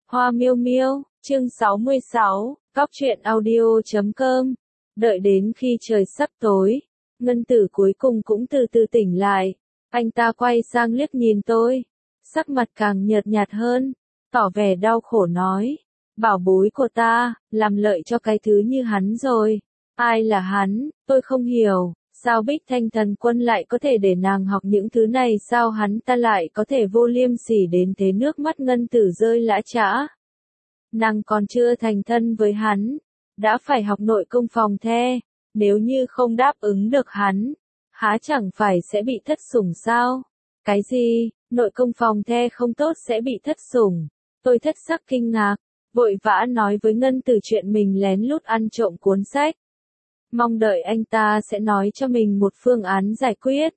Hoa miêu miêu, chương 66, Cóc truyện audio.com. Đợi đến khi trời sắp tối, Ngân Tử cuối cùng cũng từ từ tỉnh lại. Anh ta quay sang liếc nhìn tôi, sắc mặt càng nhợt nhạt hơn, tỏ vẻ đau khổ nói, bảo bối của ta, làm lợi cho cái thứ như hắn rồi. Ai là hắn, tôi không hiểu, sao Bích Thanh Thần Quân lại có thể để nàng học những thứ này, sao hắn ta lại có thể vô liêm sỉ đến thế. Nước mắt Ngân Tử rơi lã chã. Nàng còn chưa thành thân với hắn, đã phải học nội công phòng the, nếu như không đáp ứng được hắn, há chẳng phải sẽ bị thất sủng sao? Cái gì, nội công phòng the không tốt sẽ bị thất sủng? Tôi thất sắc kinh ngạc, vội vã nói với Ngân Tử chuyện mình lén lút ăn trộm cuốn sách. Mong đợi anh ta sẽ nói cho mình một phương án giải quyết.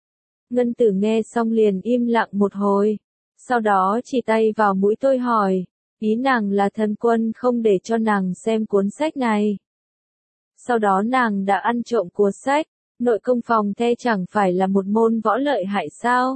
Ngân Tử nghe xong liền im lặng một hồi, sau đó chỉ tay vào mũi tôi hỏi, ý nàng là Thần Quân không để cho nàng xem cuốn sách này. Sau đó nàng đã ăn trộm cuốn sách, nội công phòng the chẳng phải là một môn võ lợi hại sao?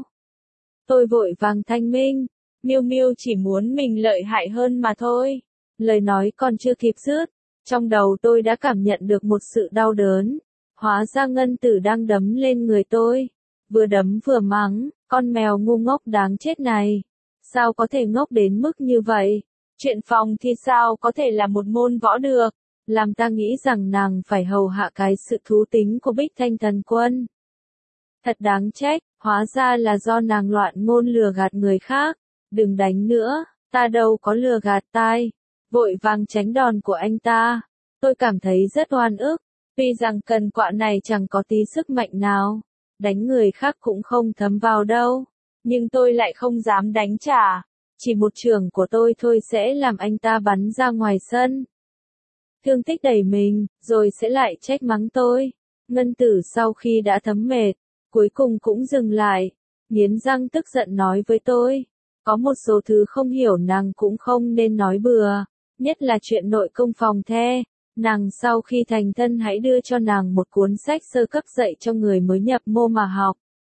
Tôi vội vàng thanh minh, Miêu Miêu chỉ muốn mình lợi hại hơn mà thôi. Lời nói còn chưa kịp dứt, trong đầu tôi đã cảm nhận được một sự đau đớn. Hóa ra Ngân Tử đang đấm lên người tôi, vừa đấm vừa mắng, con mèo ngu ngốc đáng chết này. Sao có thể ngốc đến mức như vậy? Chuyện phòng thì sao có thể là một môn võ được? Làm ta nghĩ rằng nàng phải hầu hạ cái sự thú tính của Bích Thanh Thần Quân. Thật đáng trách, hóa ra là do nàng loạn ngôn lừa gạt người khác. Đừng đánh nữa, ta đâu có lừa gạt tai. Vội vàng tránh đòn của anh ta. Tôi cảm thấy rất oan ức, tuy rằng cần quạ này chẳng có tí sức mạnh nào. Đánh người khác cũng không thấm vào đâu. Nhưng tôi lại không dám đánh trả. Chỉ một chưởng của tôi thôi sẽ làm anh ta bắn ra ngoài sân. Thương tích đầy mình, rồi sẽ lại trách mắng tôi. Ngân Tử sau khi đã thấm mệt, cuối cùng cũng dừng lại, nghiến răng tức giận nói với tôi. Có một số thứ không hiểu nàng cũng không nên nói bừa, nhất là chuyện nội công phòng the. Nàng sau khi thành thân hãy đưa cho nàng một cuốn sách sơ cấp dạy cho người mới nhập môn mà học.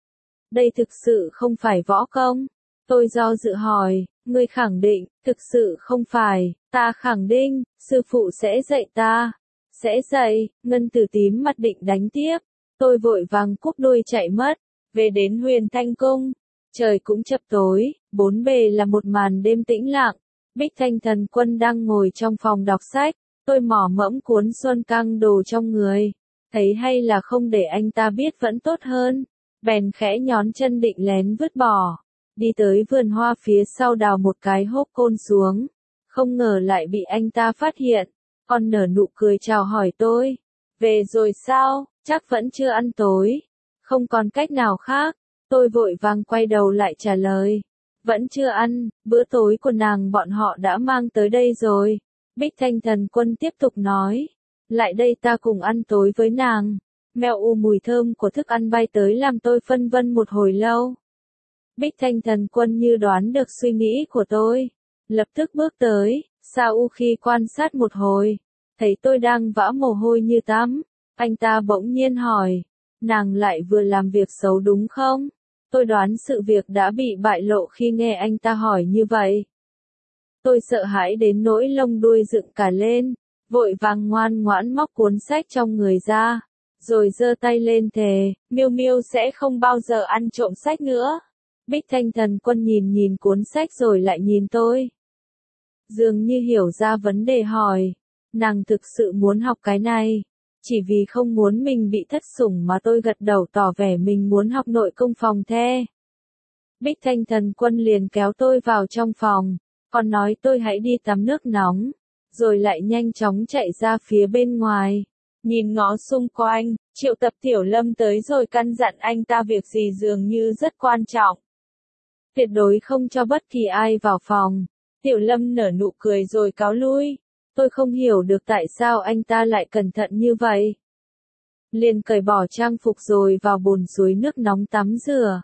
Đây thực sự không phải võ công. Tôi do dự hỏi, ngươi khẳng định, thực sự không phải, ta khẳng định, sư phụ sẽ dạy ta. Sẽ dạy, Ngân Tử tím mặt định đánh tiếp. Tôi vội vàng cúp đuôi chạy mất, về đến Huyền Thanh Cung. Trời cũng chập tối, bốn bề là một màn đêm tĩnh lặng. Bích Thanh Thần Quân đang ngồi trong phòng đọc sách, tôi mỏ mẫm cuốn Xuân Cang Đồ trong người. Thấy hay là không để anh ta biết vẫn tốt hơn, bèn khẽ nhón chân định lén vứt bỏ. Đi tới vườn hoa phía sau đào một cái hốc côn xuống, không ngờ lại bị anh ta phát hiện, còn nở nụ cười chào hỏi tôi. Về rồi sao, chắc vẫn chưa ăn tối. Không còn cách nào khác, tôi vội vàng quay đầu lại trả lời. Vẫn chưa ăn, bữa tối của nàng bọn họ đã mang tới đây rồi. Bích Thanh Thần Quân tiếp tục nói. Lại đây ta cùng ăn tối với nàng. Mèo u mùi thơm của thức ăn bay tới làm tôi phân vân một hồi lâu. Bích Thanh Thần Quân như đoán được suy nghĩ của tôi, lập tức bước tới, Sa U khi quan sát một hồi, thấy tôi đang vã mồ hôi như tắm, anh ta bỗng nhiên hỏi, nàng lại vừa làm việc xấu đúng không? Tôi đoán sự việc đã bị bại lộ khi nghe anh ta hỏi như vậy. Tôi sợ hãi đến nỗi lông đuôi dựng cả lên, vội vàng ngoan ngoãn móc cuốn sách trong người ra, rồi giơ tay lên thề, Miêu Miêu sẽ không bao giờ ăn trộm sách nữa. Bích Thanh Thần Quân nhìn nhìn cuốn sách rồi lại nhìn tôi. Dường như hiểu ra vấn đề hỏi, nàng thực sự muốn học cái này, chỉ vì không muốn mình bị thất sủng mà tôi gật đầu tỏ vẻ mình muốn học nội công phòng the. Bích Thanh Thần Quân liền kéo tôi vào trong phòng, còn nói tôi hãy đi tắm nước nóng, rồi lại nhanh chóng chạy ra phía bên ngoài. Nhìn ngó xung quanh, triệu tập Tiểu Lâm tới rồi căn dặn anh ta việc gì dường như rất quan trọng. Tuyệt đối không cho bất kỳ ai vào phòng. Tiểu Lâm nở nụ cười rồi cáo lui. Tôi không hiểu được tại sao anh ta lại cẩn thận như vậy. Liền cởi bỏ trang phục rồi vào bồn suối nước nóng tắm rửa.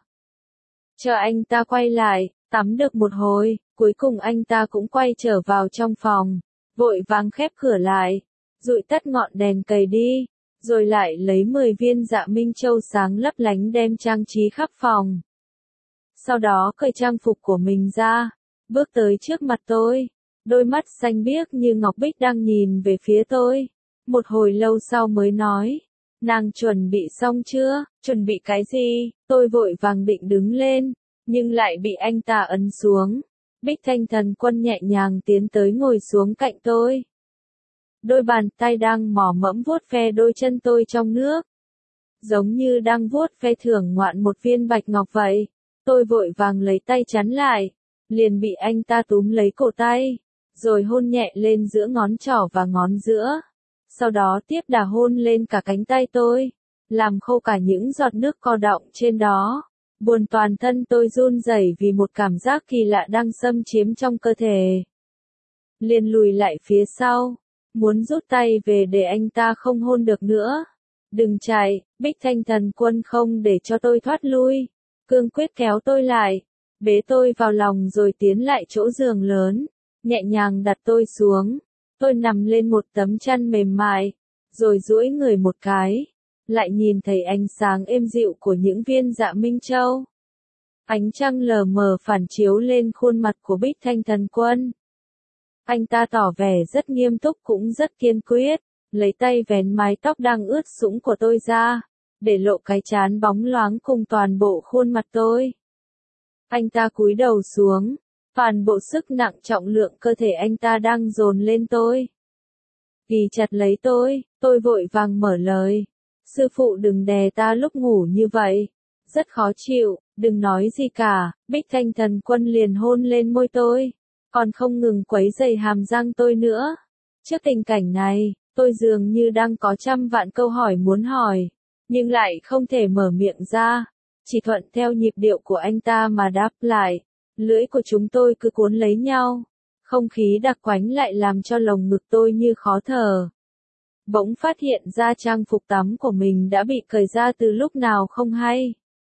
Chờ anh ta quay lại, tắm được một hồi, cuối cùng anh ta cũng quay trở vào trong phòng, vội vàng khép cửa lại, dụi tắt ngọn đèn cầy đi, rồi lại lấy 10 viên Dạ Minh Châu sáng lấp lánh đem trang trí khắp phòng. Sau đó cởi trang phục của mình ra, bước tới trước mặt tôi, đôi mắt xanh biếc như ngọc bích đang nhìn về phía tôi. Một hồi lâu sau mới nói, nàng chuẩn bị xong chưa? Chuẩn bị cái gì? Tôi vội vàng định đứng lên, nhưng lại bị anh ta ấn xuống. Bích Thanh Thần Quân nhẹ nhàng tiến tới ngồi xuống cạnh tôi. Đôi bàn tay đang mò mẫm vuốt ve đôi chân tôi trong nước, giống như đang vuốt ve thưởng ngoạn một viên bạch ngọc vậy. Tôi vội vàng lấy tay chắn lại, liền bị anh ta túm lấy cổ tay, rồi hôn nhẹ lên giữa ngón trỏ và ngón giữa. Sau đó tiếp đà hôn lên cả cánh tay tôi, làm khô cả những giọt nước co đọng trên đó. Buồn toàn thân tôi run rẩy vì một cảm giác kỳ lạ đang xâm chiếm trong cơ thể. Liền lùi lại phía sau, muốn rút tay về để anh ta không hôn được nữa. Đừng chạy, Bích Thanh Thần Quân không để cho tôi thoát lui, cương quyết kéo tôi lại, bế tôi vào lòng rồi tiến lại chỗ giường lớn, nhẹ nhàng đặt tôi xuống. Tôi nằm lên một tấm chăn mềm mại, rồi duỗi người một cái, lại nhìn thấy ánh sáng êm dịu của những viên dạ minh châu. Ánh trăng lờ mờ phản chiếu lên khuôn mặt của Bích Thanh Thần Quân. Anh ta tỏ vẻ rất nghiêm túc cũng rất kiên quyết, lấy tay vén mái tóc đang ướt sũng của tôi ra, để lộ cái trán bóng loáng cùng toàn bộ khuôn mặt tôi. Anh ta cúi đầu xuống, toàn bộ sức nặng trọng lượng cơ thể anh ta đang dồn lên tôi. Ghi chặt lấy tôi vội vàng mở lời. Sư phụ đừng đè ta lúc ngủ như vậy, rất khó chịu, đừng nói gì cả. Bích Thanh Thần Quân liền hôn lên môi tôi, còn không ngừng quấy rầy hàm răng tôi nữa. Trước tình cảnh này, tôi dường như đang có trăm vạn câu hỏi muốn hỏi, nhưng lại không thể mở miệng ra, chỉ thuận theo nhịp điệu của anh ta mà đáp lại. Lưỡi của chúng tôi cứ cuốn lấy nhau, không khí đặc quánh lại làm cho lồng ngực tôi như khó thở. Bỗng phát hiện ra trang phục tắm của mình đã bị cởi ra từ lúc nào không hay.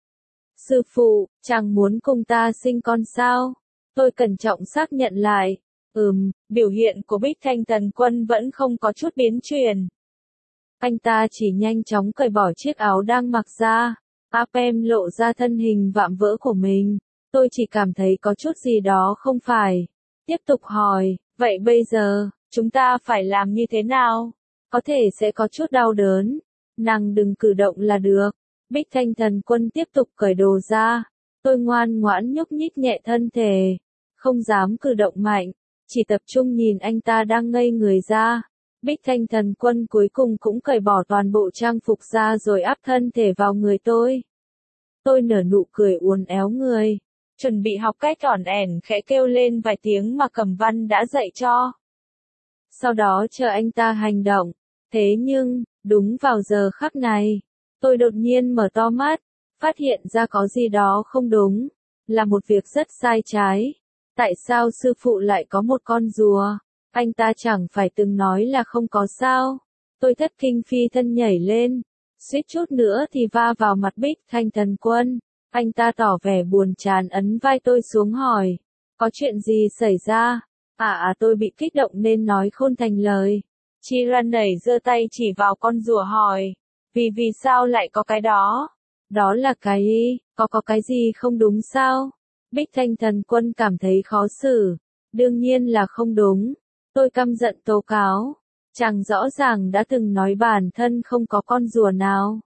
Sư phụ, chàng muốn cùng ta sinh con sao? Tôi cẩn trọng xác nhận lại. Biểu hiện của Bích Thanh Thần Quân vẫn không có chút biến chuyển. Anh ta chỉ nhanh chóng cởi bỏ chiếc áo đang mặc ra, áp em lộ ra thân hình vạm vỡ của mình. Tôi chỉ cảm thấy có chút gì đó không phải. Tiếp tục hỏi, vậy bây giờ, chúng ta phải làm như thế nào? Có thể sẽ có chút đau đớn. Nàng đừng cử động là được. Bích Thanh Thần Quân tiếp tục cởi đồ ra. Tôi ngoan ngoãn nhúc nhích nhẹ thân thể, không dám cử động mạnh, chỉ tập trung nhìn anh ta đang ngây người ra. Bích Thanh Thần Quân cuối cùng cũng cởi bỏ toàn bộ trang phục ra rồi áp thân thể vào người tôi. Tôi nở nụ cười uốn éo người, chuẩn bị học cách ỏn ẻn khẽ kêu lên vài tiếng mà Cẩm Văn đã dạy cho. Sau đó chờ anh ta hành động. Thế nhưng, đúng vào giờ khắc này, tôi đột nhiên mở to mắt, phát hiện ra có gì đó không đúng, là một việc rất sai trái. Tại sao sư phụ lại có một con rùa? Anh ta chẳng phải từng nói là không có sao? Tôi thất kinh phi thân nhảy lên, suýt chút nữa thì va vào mặt Bích Thanh Thần Quân. Anh ta tỏ vẻ buồn chán ấn vai tôi xuống hỏi, có chuyện gì xảy ra? Tôi bị kích động nên nói khôn thành lời. Chi Ran nảy giơ tay chỉ vào con rùa hỏi, vì sao lại có cái đó? Đó là cái, có cái gì không đúng sao? Bích Thanh Thần Quân cảm thấy khó xử. Đương nhiên là không đúng. Tôi căm giận tố cáo. Chàng rõ ràng đã từng nói bản thân không có con rùa nào.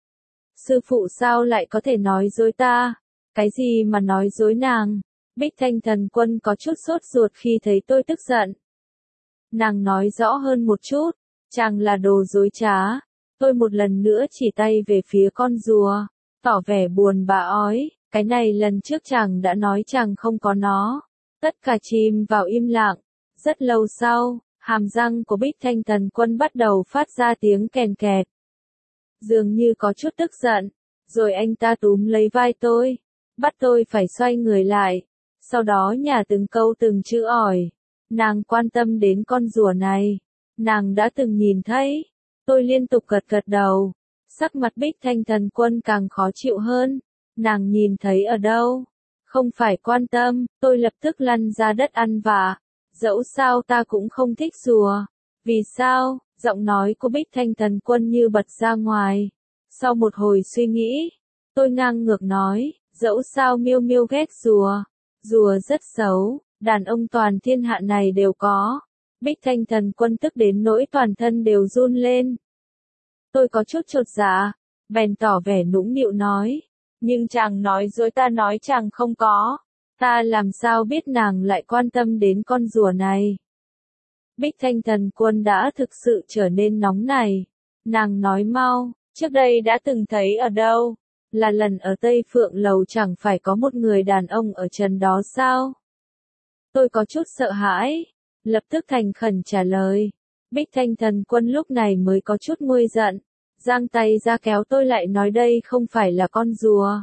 Sư phụ sao lại có thể nói dối ta? Cái gì mà nói dối nàng? Bích Thanh Thần Quân có chút sốt ruột khi thấy tôi tức giận. Nàng nói rõ hơn một chút, chàng là đồ dối trá. Tôi một lần nữa chỉ tay về phía con rùa, tỏ vẻ buồn bã ói, cái này lần trước chàng đã nói chàng không có nó. Tất cả chìm vào im lặng. Rất lâu sau, hàm răng của Bích Thanh Thần Quân bắt đầu phát ra tiếng kèn kẹt. Dường như có chút tức giận, rồi anh ta túm lấy vai tôi, bắt tôi phải xoay người lại, sau đó nhả từng câu từng chữ ỏi. Nàng quan tâm đến con rùa này, nàng đã từng nhìn thấy. Tôi liên tục gật gật đầu, sắc mặt Bích Thanh Thần Quân càng khó chịu hơn. Nàng nhìn thấy ở đâu? Không phải quan tâm, tôi lập tức lăn ra đất ăn vạ. Dẫu sao ta cũng không thích rùa. Vì sao? Giọng nói của Bích Thanh Thần Quân như bật ra ngoài. Sau một hồi suy nghĩ, tôi ngang ngược nói, dẫu sao Miêu Miêu ghét rùa. Rùa rất xấu, đàn ông toàn thiên hạ này đều có. Bích Thanh Thần Quân tức đến nỗi toàn thân đều run lên. Tôi có chút chột dạ, bèn tỏ vẻ nũng nịu nói. Nhưng chàng nói dối, ta nói chàng không có. Ta làm sao biết nàng lại quan tâm đến con rùa này. Bích Thanh Thần Quân đã thực sự trở nên nóng này. Nàng nói mau, trước đây đã từng thấy ở đâu? Là lần ở Tây Phượng Lầu, chẳng phải có một người đàn ông ở trần đó sao? Tôi có chút sợ hãi, lập tức thành khẩn trả lời. Bích Thanh Thần Quân lúc này mới có chút nguôi giận, giang tay ra kéo tôi lại nói đây không phải là con rùa.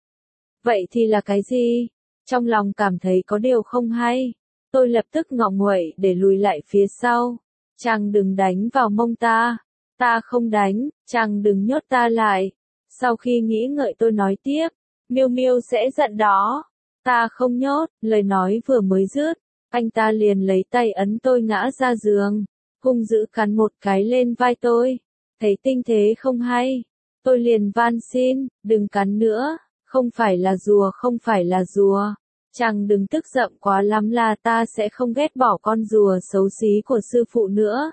Vậy thì là cái gì? Trong lòng cảm thấy có điều không hay. Tôi lập tức ngọ nguậy để lùi lại phía sau. Chàng đừng đánh vào mông ta. Ta không đánh, chàng đừng nhốt ta lại. Sau khi nghĩ ngợi tôi nói tiếp, Miêu Miêu sẽ giận đó. Ta không nhốt, lời nói vừa mới dứt, anh ta liền lấy tay ấn tôi ngã ra giường, hung dữ cắn một cái lên vai tôi. Thấy tình thế không hay, tôi liền van xin, đừng cắn nữa, không phải là rùa, không phải là rùa. Chàng đừng tức giận quá lắm là ta sẽ không ghét bỏ con rùa xấu xí của sư phụ nữa.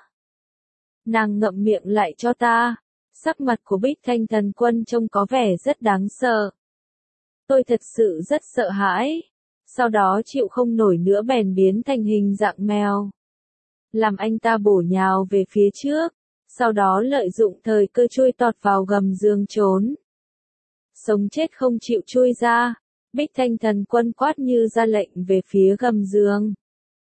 Nàng ngậm miệng lại cho ta. Sắc mặt của Bích Thanh Thần Quân trông có vẻ rất đáng sợ. Tôi thật sự rất sợ hãi. Sau đó chịu không nổi nữa bèn biến thành hình dạng mèo. Làm anh ta bổ nhào về phía trước. Sau đó lợi dụng thời cơ chui tọt vào gầm giường trốn. Sống chết không chịu chui ra. Bích Thanh Thần Quân quát như ra lệnh về phía gầm giường.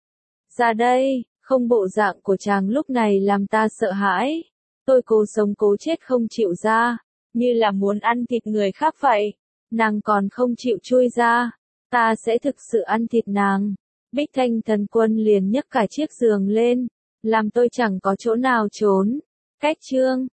Ra đây, không, bộ dạng của chàng lúc này làm ta sợ hãi. Tôi cố sống cố chết không chịu ra, như là muốn ăn thịt người khác vậy. Nàng còn không chịu chui ra, ta sẽ thực sự ăn thịt nàng. Bích Thanh Thần Quân liền nhấc cả chiếc giường lên, làm tôi chẳng có chỗ nào trốn. Cách chương